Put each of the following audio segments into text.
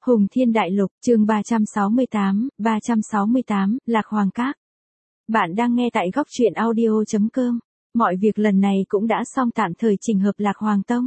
Hùng Thiên Đại Lục, chương 368, Lạc Hoàng Các. Bạn đang nghe tại góc truyện audio.com. Mọi việc lần này cũng đã xong, tạm thời chỉnh hợp Lạc Hoàng Tông.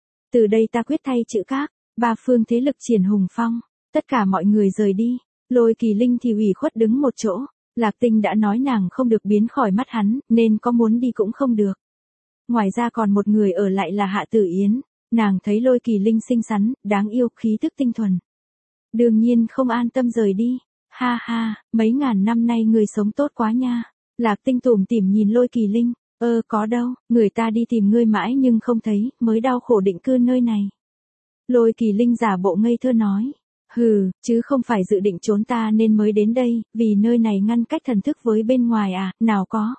Từ đây ta quyết thay chữ các, ba phương thế lực triển hùng phong, tất cả mọi người rời đi. Lôi Kỳ Linh thì ủy khuất đứng một chỗ, Lạc Tinh đã nói nàng không được biến khỏi mắt hắn, nên có muốn đi cũng không được. Ngoài ra còn một người ở lại là Hạ Tử Yến, nàng thấy Lôi Kỳ Linh xinh xắn, đáng yêu, khí tức tinh thuần. Đương nhiên không an tâm rời đi. Ha ha, mấy ngàn năm nay người sống tốt quá nha. Lạc Tinh tủm tỉm nhìn Lôi Kỳ Linh, có đâu, người ta đi tìm ngươi mãi nhưng không thấy, mới đau khổ định cư nơi này. Lôi Kỳ Linh giả bộ ngây thơ nói, hừ, chứ không phải dự định trốn ta nên mới đến đây, vì nơi này ngăn cách thần thức với bên ngoài à, nào có.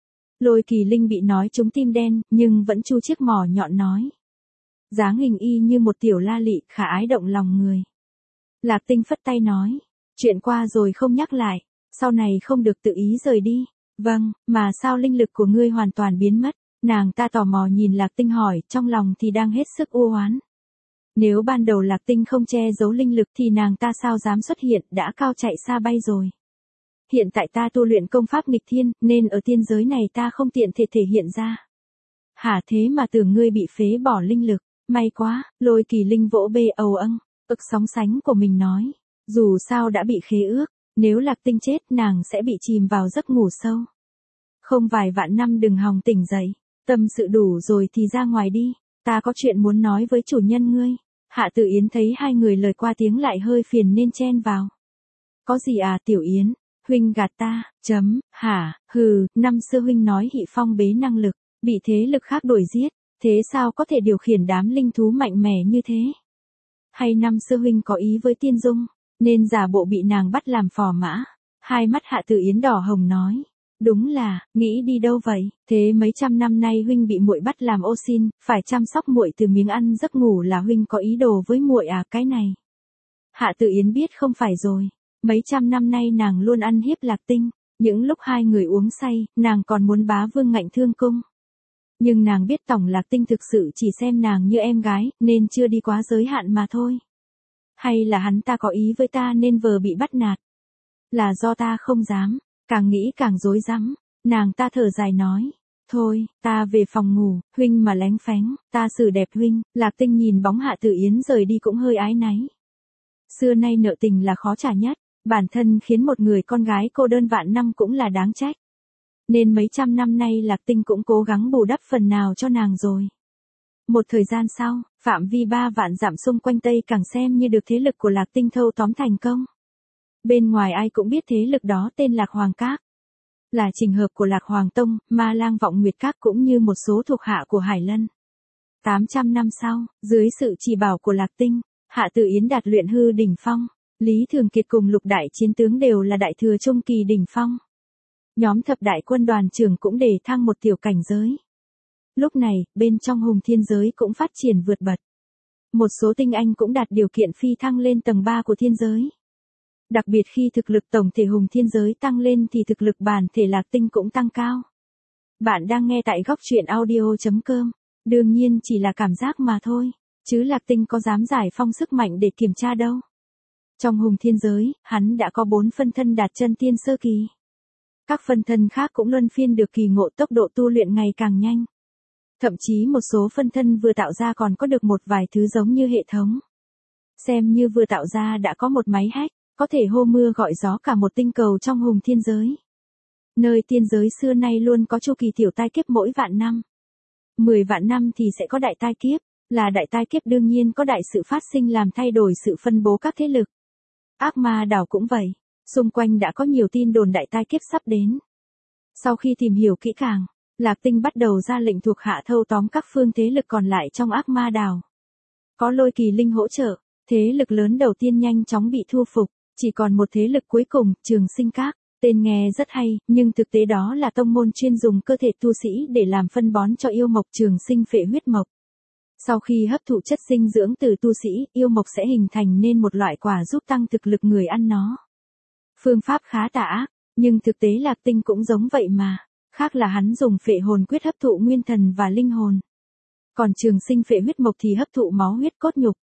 Lôi Kỳ Linh bị nói trúng tim đen, nhưng vẫn chu chiếc mỏ nhọn nói. Dáng hình y như một tiểu la lị, khả ái động lòng người. Lạc Tinh phất tay nói, chuyện qua rồi không nhắc lại, sau này không được tự ý rời đi. Vâng, mà sao linh lực của ngươi hoàn toàn biến mất? Nàng ta tò mò nhìn Lạc Tinh hỏi, trong lòng thì đang hết sức u oán. Nếu ban đầu Lạc Tinh không che giấu linh lực thì nàng ta sao dám xuất hiện, đã cao chạy xa bay rồi. Hiện tại ta tu luyện công pháp nghịch thiên, nên ở tiên giới này ta không tiện thể hiện ra. Hả, thế mà tưởng ngươi bị phế bỏ linh lực, may quá. Lôi Kỳ Linh vỗ bê ầu âng, ức sóng sánh của mình nói, dù sao đã bị khế ước, nếu Lạc Tinh chết nàng sẽ bị chìm vào giấc ngủ sâu. Không vài vạn năm đừng hòng tỉnh dậy, tâm sự đủ rồi thì ra ngoài đi, ta có chuyện muốn nói với chủ nhân ngươi. Hạ Tử Yến thấy hai người lời qua tiếng lại hơi phiền nên chen vào. Có gì à Tiểu Yến, huynh gạt ta, hả, hừ, năm xưa huynh nói Hị Phong bế năng lực, bị thế lực khác đuổi giết, thế sao có thể điều khiển đám linh thú mạnh mẽ như thế? Hay năm xưa huynh có ý với Tiên Dung, nên giả bộ bị nàng bắt làm phò mã? Hai mắt Hạ Tử Yến đỏ hồng nói, đúng là, nghĩ đi đâu vậy? Thế mấy trăm năm nay huynh bị muội bắt làm ô xin, phải chăm sóc muội từ miếng ăn giấc ngủ là huynh có ý đồ với muội à? Cái này. Hạ Tử Yến biết không phải rồi, mấy trăm năm nay nàng luôn ăn hiếp Lạc Tinh, những lúc hai người uống say, nàng còn muốn bá vương ngạnh thương cung. Nhưng nàng biết tổng Lạc Tinh thực sự chỉ xem nàng như em gái, nên chưa đi quá giới hạn mà thôi. Hay là hắn ta có ý với ta nên vờ bị bắt nạt? Là do ta không dám, càng nghĩ càng rối rắm. Nàng ta thở dài nói, thôi, ta về phòng ngủ, huynh mà lén phén, ta xử đẹp huynh. Lạc Tinh nhìn bóng Hạ Tử Yến rời đi cũng hơi áy náy. Xưa nay nợ tình là khó trả nhất, bản thân khiến một người con gái cô đơn vạn năm cũng là đáng trách. Nên mấy trăm năm nay Lạc Tinh cũng cố gắng bù đắp phần nào cho nàng rồi. Một thời gian sau, phạm vi 3 vạn dặm xung quanh Tây càng xem như được thế lực của Lạc Tinh thâu tóm thành công. Bên ngoài ai cũng biết thế lực đó tên Lạc Hoàng Các. Là trình hợp của Lạc Hoàng Tông, Ma Lang Vọng Nguyệt Các cũng như một số thuộc hạ của Hải Lân. 800 năm sau, dưới sự chỉ bảo của Lạc Tinh, Hạ Tử Yến đạt luyện hư đỉnh phong. Lý Thường Kiệt cùng lục đại chiến tướng đều là đại thừa trung kỳ đỉnh phong. Nhóm thập đại quân đoàn trưởng cũng đề thăng một tiểu cảnh giới. Lúc này, bên trong Hùng Thiên giới cũng phát triển vượt bật. Một số tinh anh cũng đạt điều kiện phi thăng lên tầng 3 của thiên giới. Đặc biệt khi thực lực tổng thể Hùng Thiên giới tăng lên thì thực lực bản thể Lạc Tinh cũng tăng cao. Bạn đang nghe tại góc truyện audio.com. Đương nhiên chỉ là cảm giác mà thôi, chứ Lạc Tinh có dám giải phong sức mạnh để kiểm tra đâu. Trong Hùng Thiên giới, hắn đã có 4 phân thân đạt chân tiên sơ kỳ. Các phân thân khác cũng luân phiên được kỳ ngộ, tốc độ tu luyện ngày càng nhanh. Thậm chí một số phân thân vừa tạo ra còn có được một vài thứ giống như hệ thống. Xem như vừa tạo ra đã có một máy hack, có thể hô mưa gọi gió cả một tinh cầu trong Hùng Thiên giới. Nơi tiên giới xưa nay luôn có chu kỳ tiểu tai kiếp mỗi vạn năm. 10 vạn năm thì sẽ có đại tai kiếp, là đại tai kiếp đương nhiên có đại sự phát sinh làm thay đổi sự phân bố các thế lực. Ác Ma đảo cũng vậy, xung quanh đã có nhiều tin đồn đại tai kiếp sắp đến. Sau khi tìm hiểu kỹ càng, Lạc Tinh bắt đầu ra lệnh thuộc hạ thâu tóm các phương thế lực còn lại trong Ác Ma đảo. Có Lôi Kỳ Linh hỗ trợ, thế lực lớn đầu tiên nhanh chóng bị thu phục, chỉ còn một thế lực cuối cùng, Trường Sinh Các. Tên nghe rất hay, nhưng thực tế đó là tông môn chuyên dùng cơ thể tu sĩ để làm phân bón cho yêu mộc trường sinh phệ huyết mộc. Sau khi hấp thụ chất dinh dưỡng từ tu sĩ, yêu mộc sẽ hình thành nên một loại quả giúp tăng thực lực người ăn nó. Phương pháp khá tà ác, nhưng thực tế Lạc Tinh cũng giống vậy mà, khác là hắn dùng phệ hồn quyết hấp thụ nguyên thần và linh hồn. Còn trường sinh phệ huyết mộc thì hấp thụ máu huyết cốt nhục.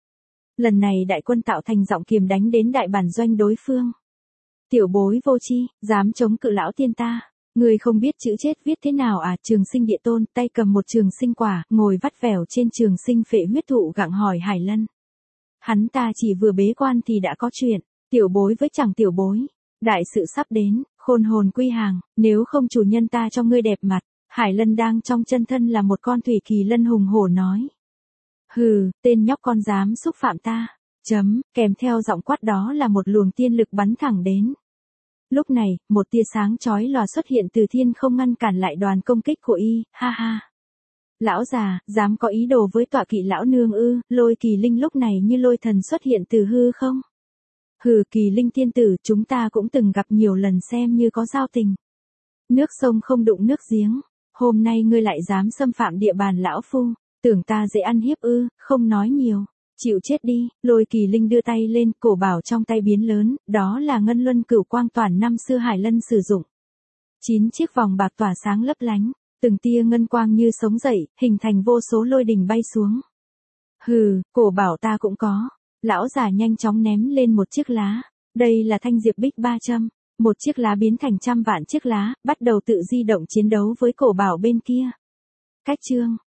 Lần này đại quân tạo thành giọng kiềm đánh đến đại bản doanh đối phương. Tiểu bối vô tri, dám chống cự lão tiên ta. Người không biết chữ chết viết thế nào à? Trường Sinh địa tôn, tay cầm một trường sinh quả, ngồi vắt vẻo trên trường sinh phệ huyết thụ gặng hỏi Hải Lân. Hắn ta chỉ vừa bế quan thì đã có chuyện, tiểu bối với chẳng tiểu bối. Đại sự sắp đến, khôn hồn quy hàng, nếu không chủ nhân ta cho ngươi đẹp mặt. Hải Lân đang trong chân thân là một con thủy kỳ lân hùng hổ nói. Hừ, tên nhóc con dám xúc phạm ta. Kèm theo giọng quát đó là một luồng tiên lực bắn thẳng đến. Lúc này, một tia sáng chói lòa xuất hiện từ thiên không ngăn cản lại đoàn công kích của y, ha ha. Lão già, dám có ý đồ với tọa kỵ lão nương ư? Lôi Kỳ Linh lúc này như lôi thần xuất hiện từ hư không. Hừ, Kỳ Linh tiên tử, chúng ta cũng từng gặp nhiều lần xem như có giao tình. Nước sông không đụng nước giếng, hôm nay ngươi lại dám xâm phạm địa bàn lão phu, tưởng ta dễ ăn hiếp ư? Không nói nhiều. Chịu chết đi. Lôi Kỳ Linh đưa tay lên, cổ bảo trong tay biến lớn, đó là ngân luân cửu quang toàn năm xưa Hải Lân sử dụng. 9 chiếc vòng bạc tỏa sáng lấp lánh, từng tia ngân quang như sống dậy, hình thành vô số lôi đình bay xuống. Hừ, cổ bảo ta cũng có. Lão già nhanh chóng ném lên một chiếc lá. Đây là thanh diệp bích 300. Một chiếc lá biến thành trăm vạn chiếc lá, bắt đầu tự di động chiến đấu với cổ bảo bên kia. Cách chương